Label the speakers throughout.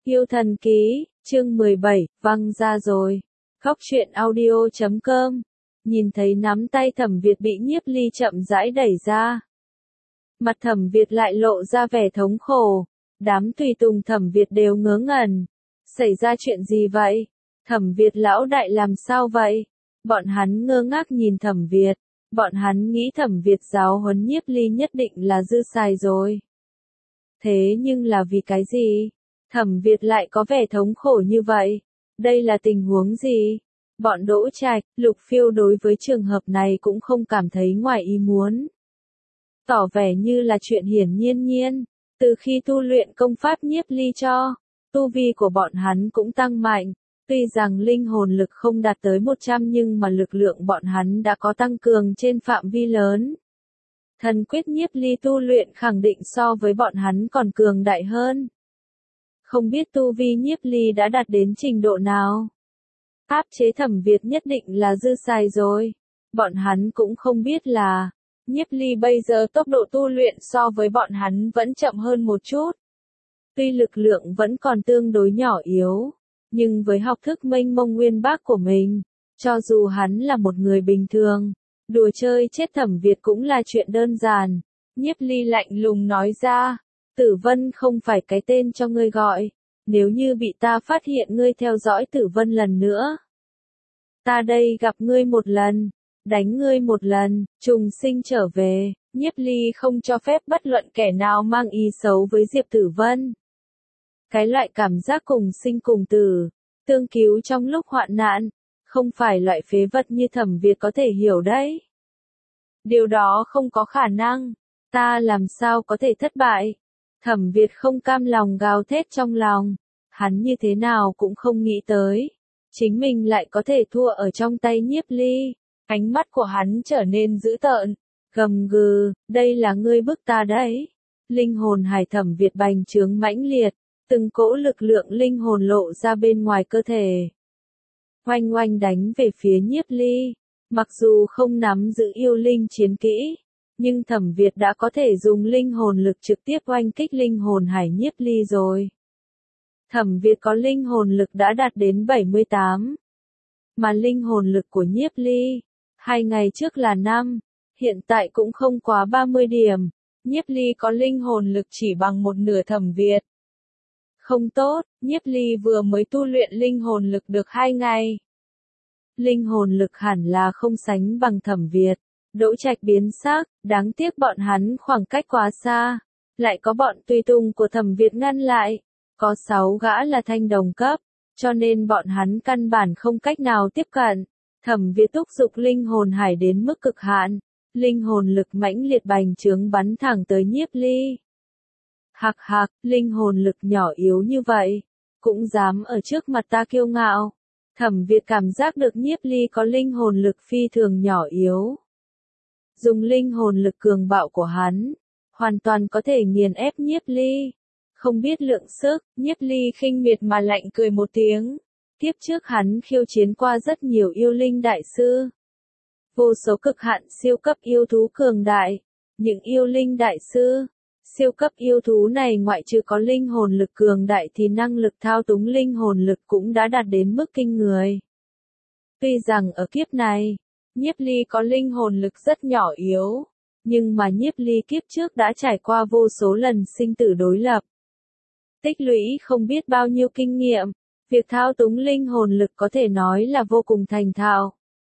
Speaker 1: Yêu thần ký, chương 17, văng ra rồi. Góc truyện audio.com. Nhìn thấy nắm tay Thẩm Việt bị Nhiếp Ly chậm rãi đẩy ra. Mặt Thẩm Việt lại lộ ra vẻ thống khổ. Đám tùy tùng Thẩm Việt đều ngớ ngẩn. Xảy ra chuyện gì vậy? Thẩm Việt lão đại làm sao vậy? Bọn hắn ngơ ngác nhìn Thẩm Việt. Bọn hắn nghĩ Thẩm Việt giáo huấn Nhiếp Ly nhất định là dư xài rồi. Thế nhưng là vì cái gì? Thẩm Việt lại có vẻ thống khổ như vậy. Đây là tình huống gì? Bọn Đỗ Trạch, Lục Phiêu đối với trường hợp này cũng không cảm thấy ngoài ý muốn. Tỏ vẻ như là chuyện hiển nhiên. Từ khi tu luyện công pháp Nhiếp Ly cho, tu vi của bọn hắn cũng tăng mạnh. Tuy rằng linh hồn lực không đạt tới 100 nhưng mà lực lượng bọn hắn đã có tăng cường trên phạm vi lớn. Thần quyết Nhiếp Ly tu luyện khẳng định so với bọn hắn còn cường đại hơn. Không biết tu vi Nhiếp Ly đã đạt đến trình độ nào. Áp chế Thẩm Việt nhất định là dư xài rồi. Bọn hắn cũng không biết là, Nhiếp Ly bây giờ tốc độ tu luyện so với bọn hắn vẫn chậm hơn một chút. Tuy lực lượng vẫn còn tương đối nhỏ yếu, nhưng với học thức mênh mông nguyên bác của mình, cho dù hắn là một người bình thường, đùa chơi chết Thẩm Việt cũng là chuyện đơn giản. Nhiếp Ly lạnh lùng nói ra, Tử Vân không phải cái tên cho ngươi gọi, nếu như bị ta phát hiện ngươi theo dõi Tử Vân lần nữa. Ta đây gặp ngươi một lần, đánh ngươi một lần, trùng sinh trở về. Nhiếp Ly không cho phép bất luận kẻ nào mang ý xấu với Diệp Tử Vân. Cái loại cảm giác cùng sinh cùng tử, tương cứu trong lúc hoạn nạn, không phải loại phế vật như Thẩm Việt có thể hiểu đấy. Điều đó không có khả năng, ta làm sao có thể thất bại. Thẩm Việt không cam lòng gào thét trong lòng, hắn như thế nào cũng không nghĩ tới, chính mình lại có thể thua ở trong tay Nhiếp Ly. Ánh mắt của hắn trở nên dữ tợn, gầm gừ, đây là ngươi bức ta đấy. Linh hồn hải Thẩm Việt bành trướng mãnh liệt, từng cỗ lực lượng linh hồn lộ ra bên ngoài cơ thể. Oanh oanh đánh về phía Nhiếp Ly, mặc dù không nắm giữ yêu linh chiến kỹ, nhưng Thẩm Việt đã có thể dùng linh hồn lực trực tiếp oanh kích linh hồn hải Nhiếp Ly rồi. Thẩm Việt có linh hồn lực đã đạt đến 78. Mà linh hồn lực của Nhiếp Ly, 2 ngày trước là 5, hiện tại cũng không quá 30 điểm. Nhiếp Ly có linh hồn lực chỉ bằng một nửa Thẩm Việt. Không tốt, Nhiếp Ly vừa mới tu luyện linh hồn lực được 2 ngày. Linh hồn lực hẳn là không sánh bằng Thẩm Việt. Đỗ Trạch biến sắc, đáng tiếc bọn hắn khoảng cách quá xa. Lại có bọn tùy tùng của Thẩm Việt ngăn lại. Có 6 gã là thanh đồng cấp, cho nên bọn hắn căn bản không cách nào tiếp cận. Thẩm Việt thúc giục linh hồn hải đến mức cực hạn. Linh hồn lực mãnh liệt bành trướng bắn thẳng tới Nhiếp Ly. Hạc hạc, linh hồn lực nhỏ yếu như vậy, cũng dám ở trước mặt ta kiêu ngạo. Thẩm Việt cảm giác được Nhiếp Ly có linh hồn lực phi thường nhỏ yếu. Dùng linh hồn lực cường bạo của hắn, hoàn toàn có thể nghiền ép Nhiếp Ly. Không biết lượng sức, Nhiếp Ly khinh miệt mà lạnh cười một tiếng. Tiếp trước hắn khiêu chiến qua rất nhiều yêu linh đại sư. Vô số cực hạn siêu cấp yêu thú cường đại. Những yêu linh đại sư, siêu cấp yêu thú này ngoại trừ có linh hồn lực cường đại thì năng lực thao túng linh hồn lực cũng đã đạt đến mức kinh người. Tuy rằng ở kiếp này, Nhiếp Ly có linh hồn lực rất nhỏ yếu, nhưng mà Nhiếp Ly kiếp trước đã trải qua vô số lần sinh tử đối lập. Tích lũy không biết bao nhiêu kinh nghiệm, việc thao túng linh hồn lực có thể nói là vô cùng thành thạo.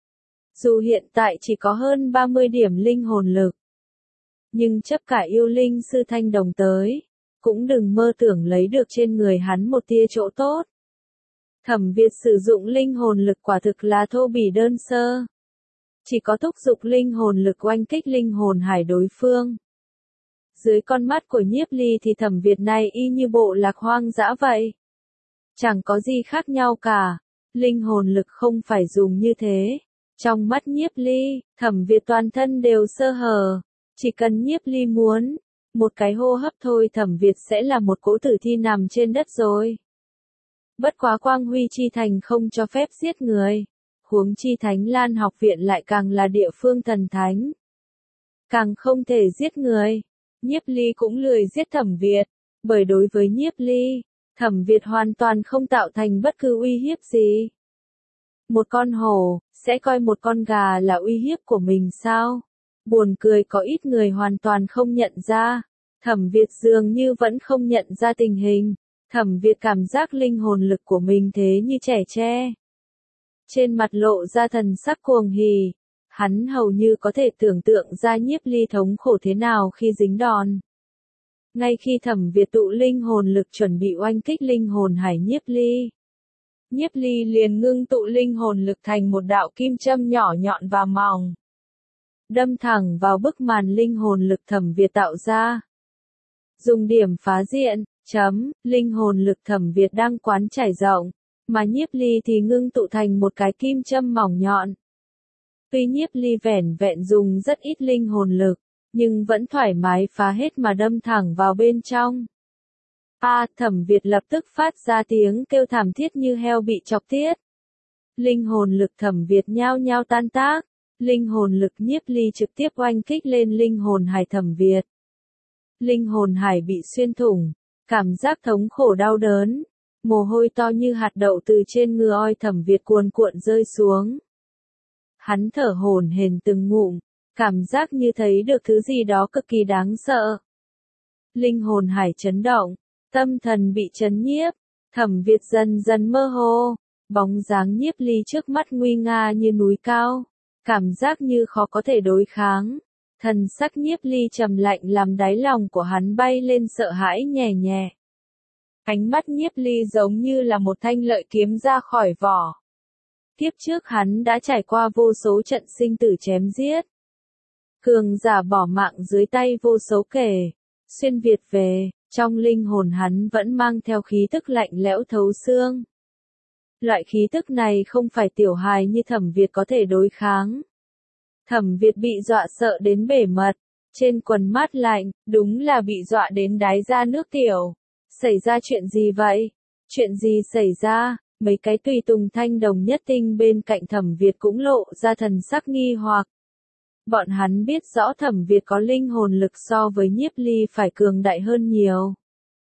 Speaker 1: Dù hiện tại chỉ có hơn 30 điểm linh hồn lực, nhưng chấp cả yêu linh sư thanh đồng tới, cũng đừng mơ tưởng lấy được trên người hắn một tia chỗ tốt. Thẩm Việt sử dụng linh hồn lực quả thực là thô bỉ đơn sơ. Chỉ có thúc giục linh hồn lực oanh kích linh hồn hải đối phương. Dưới con mắt của Nhiếp Ly thì Thẩm Việt này y như bộ lạc hoang dã vậy. Chẳng có gì khác nhau cả, linh hồn lực không phải dùng như thế. Trong mắt Nhiếp Ly, Thẩm Việt toàn thân đều sơ hở. Chỉ cần Nhiếp Ly muốn, một cái hô hấp thôi Thẩm Việt sẽ là một cỗ tử thi nằm trên đất rồi. Bất quá Quang Huy Chi Thành không cho phép giết người, huống chi Thánh Lan học viện lại càng là địa phương thần thánh. Càng không thể giết người. Nhiếp Ly cũng lười giết Thẩm Việt, bởi đối với Nhiếp Ly, Thẩm Việt hoàn toàn không tạo thành bất cứ uy hiếp gì. Một con hổ, sẽ coi một con gà là uy hiếp của mình sao? Buồn cười có ít người hoàn toàn không nhận ra. Thẩm Việt dường như vẫn không nhận ra tình hình. Thẩm Việt cảm giác linh hồn lực của mình thế như trẻ tre. Trên mặt lộ ra thần sắc cuồng hỉ. Hắn hầu như có thể tưởng tượng ra Nhiếp Ly thống khổ thế nào khi dính đòn. Ngay khi Thẩm Việt tụ linh hồn lực chuẩn bị oanh kích linh hồn hải Nhiếp Ly. Nhiếp Ly liền ngưng tụ linh hồn lực thành một đạo kim châm nhỏ nhọn và mỏng. Đâm thẳng vào bức màn linh hồn lực Thẩm Việt tạo ra. Dùng điểm phá diện, linh hồn lực Thẩm Việt đang quán trải rộng, mà Nhiếp Ly thì ngưng tụ thành một cái kim châm mỏng nhọn. Tuy Nhiếp Ly vẻn vẹn dùng rất ít linh hồn lực, nhưng vẫn thoải mái phá hết mà đâm thẳng vào bên trong. Thẩm Việt lập tức phát ra tiếng kêu thảm thiết như heo bị chọc tiết. Linh hồn lực Thẩm Việt nhao nhao tan tác, linh hồn lực Nhiếp Ly trực tiếp oanh kích lên linh hồn hải Thẩm Việt. Linh hồn hải bị xuyên thủng, cảm giác thống khổ đau đớn, mồ hôi to như hạt đậu từ trên ngư oi Thẩm Việt cuồn cuộn rơi xuống. Hắn thở hổn hển từng ngụm, cảm giác như thấy được thứ gì đó cực kỳ đáng sợ. Linh hồn hải chấn động, tâm thần bị chấn nhiếp, Thẩm Việt dần dần mơ hồ, bóng dáng Nhiếp Ly trước mắt nguy nga như núi cao, cảm giác như khó có thể đối kháng. Thần sắc Nhiếp Ly trầm lạnh làm đáy lòng của hắn bay lên sợ hãi nhẹ nhẹ. Ánh mắt Nhiếp Ly giống như là một thanh lợi kiếm ra khỏi vỏ. Kiếp trước hắn đã trải qua vô số trận sinh tử chém giết. Cường giả bỏ mạng dưới tay vô số kể. Xuyên Việt về, trong linh hồn hắn vẫn mang theo khí tức lạnh lẽo thấu xương. Loại khí tức này không phải tiểu hài như Thẩm Việt có thể đối kháng. Thẩm Việt bị dọa sợ đến bể mật, trên quần mát lạnh, đúng là bị dọa đến đái ra nước tiểu. Xảy ra chuyện gì vậy? Chuyện gì xảy ra? Mấy cái tùy tùng thanh đồng nhất tinh bên cạnh Thẩm Việt cũng lộ ra thần sắc nghi hoặc. Bọn hắn biết rõ Thẩm Việt có linh hồn lực so với Nhiếp Ly phải cường đại hơn nhiều.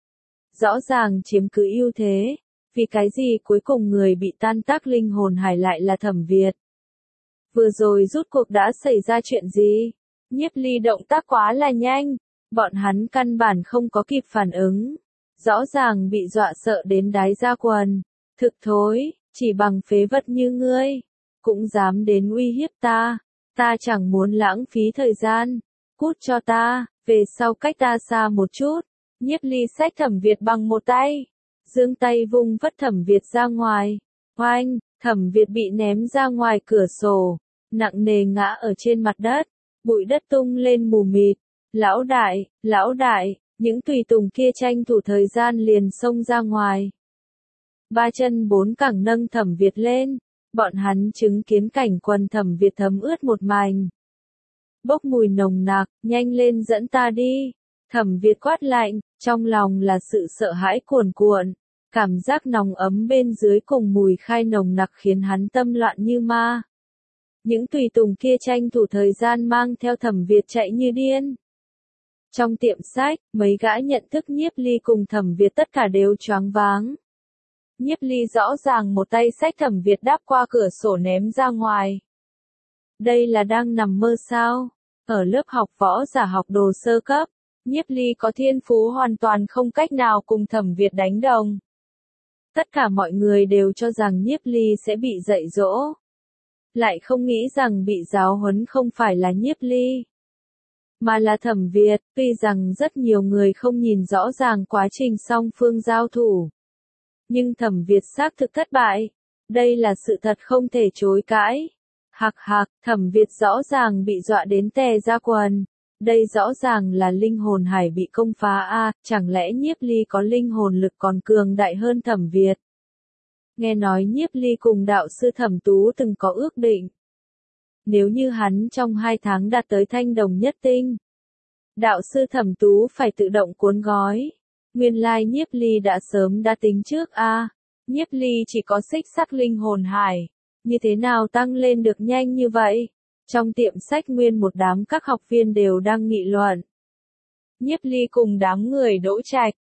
Speaker 1: Rõ ràng chiếm cứ ưu thế, vì cái gì cuối cùng người bị tan tác linh hồn hải lại là Thẩm Việt. Vừa rồi rút cuộc đã xảy ra chuyện gì? Nhiếp Ly động tác quá là nhanh, bọn hắn căn bản không có kịp phản ứng. Rõ ràng bị dọa sợ đến đái ra quần. Thực thối, chỉ bằng phế vật như ngươi, cũng dám đến uy hiếp ta. Ta chẳng muốn lãng phí thời gian. Cút cho ta, về sau cách ta xa một chút. Nhiếp Ly xách Thẩm Việt bằng một tay. Giương tay vung vất Thẩm Việt ra ngoài. Oanh, Thẩm Việt bị ném ra ngoài cửa sổ. Nặng nề ngã ở trên mặt đất. Bụi đất tung lên mù mịt. Lão đại, những tùy tùng kia tranh thủ thời gian liền xông ra ngoài. Ba chân bốn cẳng nâng Thẩm Việt lên. Bọn hắn chứng kiến cảnh quần Thẩm Việt thấm ướt một mảnh. Bốc mùi nồng nặc, nhanh lên dẫn ta đi. Thẩm Việt quát lạnh, trong lòng là sự sợ hãi cuồn cuộn. Cảm giác nóng ấm bên dưới cùng mùi khai nồng nặc khiến hắn tâm loạn như ma. Những tùy tùng kia tranh thủ thời gian mang theo Thẩm Việt chạy như điên. Trong tiệm sách, mấy gã nhận thức Nhiếp Ly cùng Thẩm Việt tất cả đều choáng váng. Nhiếp Ly rõ ràng một tay xách Thẩm Việt đáp qua cửa sổ ném ra ngoài. Đây là đang nằm mơ sao? Ở lớp học võ giả học đồ sơ cấp, Nhiếp Ly có thiên phú hoàn toàn không cách nào cùng Thẩm Việt đánh đồng. Tất cả mọi người đều cho rằng Nhiếp Ly sẽ bị dạy dỗ. Lại không nghĩ rằng bị giáo huấn không phải là Nhiếp Ly, mà là Thẩm Việt. Tuy rằng rất nhiều người không nhìn rõ ràng quá trình song phương giao thủ, nhưng Thẩm Việt xác thực thất bại. Đây là sự thật không thể chối cãi. Hạc hạc, Thẩm Việt rõ ràng bị dọa đến tè ra quần. Đây rõ ràng là linh hồn hải bị công phá chẳng lẽ Nhiếp Ly có linh hồn lực còn cường đại hơn Thẩm Việt? Nghe nói Nhiếp Ly cùng đạo sư Thẩm Tú từng có ước định. Nếu như hắn trong 2 tháng đạt tới thanh đồng nhất tinh, đạo sư Thẩm Tú phải tự động cuốn gói. Nguyên lai Nhiếp Ly đã sớm đã tính trước Nhiếp Ly chỉ có xích sắc linh hồn hải. Như thế nào tăng lên được nhanh như vậy? Trong tiệm sách nguyên một đám các học viên đều đang nghị luận. Nhiếp Ly cùng đám người Đỗ Trạch,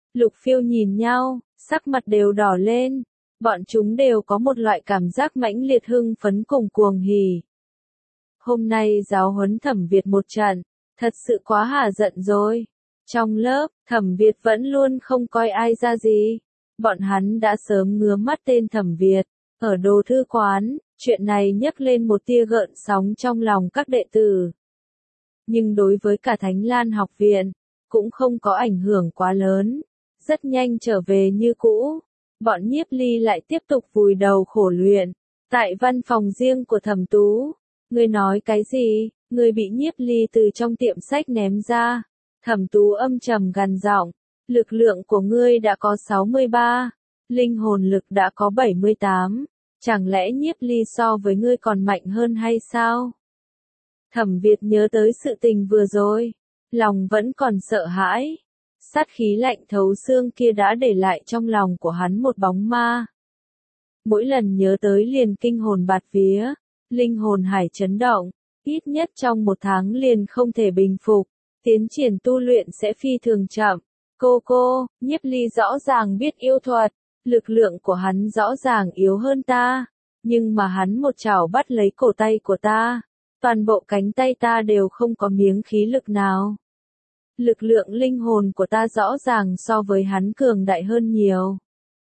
Speaker 1: Lục Phiêu nhìn nhau, sắc mặt đều đỏ lên. Bọn chúng đều có một loại cảm giác mãnh liệt hưng phấn cùng cuồng hỉ. Hôm nay giáo huấn Thẩm Việt một trận, thật sự quá hả giận rồi. Trong lớp, Thẩm Việt vẫn luôn không coi ai ra gì. Bọn hắn đã sớm ngứa mắt tên Thẩm Việt. Ở đồ thư quán, chuyện này nhấc lên một tia gợn sóng trong lòng các đệ tử. Nhưng đối với cả Thánh Lan học viện, cũng không có ảnh hưởng quá lớn. Rất nhanh trở về như cũ. Bọn Nhiếp Ly lại tiếp tục vùi đầu khổ luyện. Tại văn phòng riêng của Thẩm Tú. Ngươi nói cái gì? Ngươi bị Nhiếp Ly từ trong tiệm sách ném ra. Thẩm Tú âm trầm gằn giọng. Lực lượng của ngươi đã có 63. Linh hồn lực đã có 78. Chẳng lẽ Nhiếp Ly so với ngươi còn mạnh hơn hay sao? Thẩm Việt nhớ tới sự tình vừa rồi. Lòng vẫn còn sợ hãi. Sát khí lạnh thấu xương kia đã để lại trong lòng của hắn một bóng ma. Mỗi lần nhớ tới liền kinh hồn bạt vía, linh hồn hải chấn động, ít nhất trong 1 tháng liền không thể bình phục, tiến triển tu luyện sẽ phi thường chậm. Cô, Nhiếp Ly rõ ràng biết yêu thuật, lực lượng của hắn rõ ràng yếu hơn ta, nhưng mà hắn một chảo bắt lấy cổ tay của ta, toàn bộ cánh tay ta đều không có miếng khí lực nào. Lực lượng linh hồn của ta rõ ràng so với hắn cường đại hơn nhiều.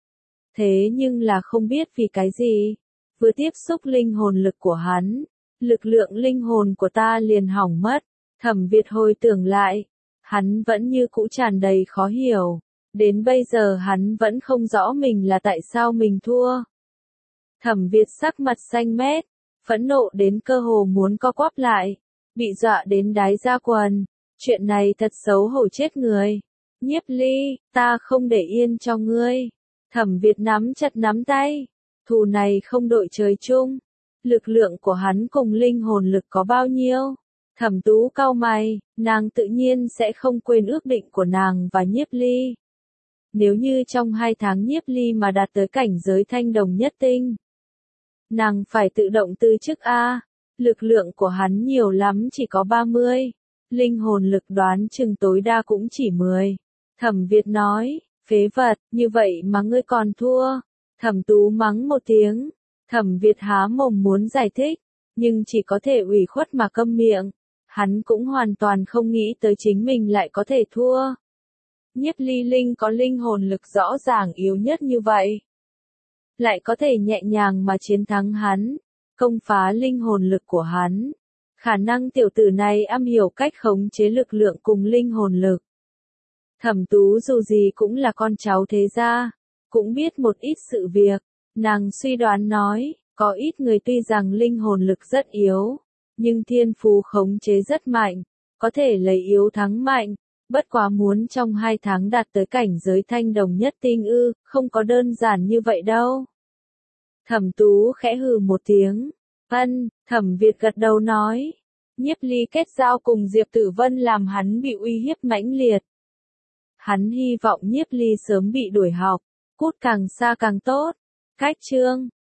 Speaker 1: Thế nhưng là không biết vì cái gì, vừa tiếp xúc linh hồn lực của hắn, lực lượng linh hồn của ta liền hỏng mất. Thẩm Việt hồi tưởng lại, hắn vẫn như cũ tràn đầy khó hiểu, đến bây giờ hắn vẫn không rõ mình là tại sao mình thua. Thẩm Việt sắc mặt xanh mét, phẫn nộ đến cơ hồ muốn co quắp lại, bị dọa đến đái ra quần. Chuyện này thật xấu hổ chết người. Nhiếp Ly, ta không để yên cho ngươi. Thẩm Việt nắm chặt nắm tay. Thù này không đội trời chung. Lực lượng của hắn cùng linh hồn lực có bao nhiêu? Thẩm Tú cau mày, nàng tự nhiên sẽ không quên ước định của nàng và Nhiếp Ly. Nếu như trong 2 tháng Nhiếp Ly mà đạt tới cảnh giới thanh đồng nhất tinh, nàng phải tự động từ chức a. Lực lượng của hắn nhiều lắm chỉ có 30. Linh hồn lực đoán chừng tối đa cũng chỉ 10. Thẩm Việt nói, phế vật, như vậy mà ngươi còn thua. Thẩm Tú mắng một tiếng. Thẩm Việt há mồm muốn giải thích, nhưng chỉ có thể ủy khuất mà câm miệng. Hắn cũng hoàn toàn không nghĩ tới chính mình lại có thể thua. Nhiếp Ly Linh có linh hồn lực rõ ràng yếu nhất như vậy, lại có thể nhẹ nhàng mà chiến thắng hắn, công phá linh hồn lực của hắn. Khả năng tiểu tử này am hiểu cách khống chế lực lượng cùng linh hồn lực. Thẩm Tú dù gì cũng là con cháu thế gia, cũng biết một ít sự việc. Nàng suy đoán nói, có ít người tuy rằng linh hồn lực rất yếu, nhưng thiên phú khống chế rất mạnh, có thể lấy yếu thắng mạnh. Bất quá muốn trong 2 tháng đạt tới cảnh giới thanh đồng nhất tinh không có đơn giản như vậy đâu. Thẩm Tú khẽ hừ một tiếng. Thẩm Việt gật đầu nói. Nhiếp Ly kết giao cùng Diệp Tử Vân làm hắn bị uy hiếp mãnh liệt. Hắn hy vọng Nhiếp Ly sớm bị đuổi học, cút càng xa càng tốt. Cách chương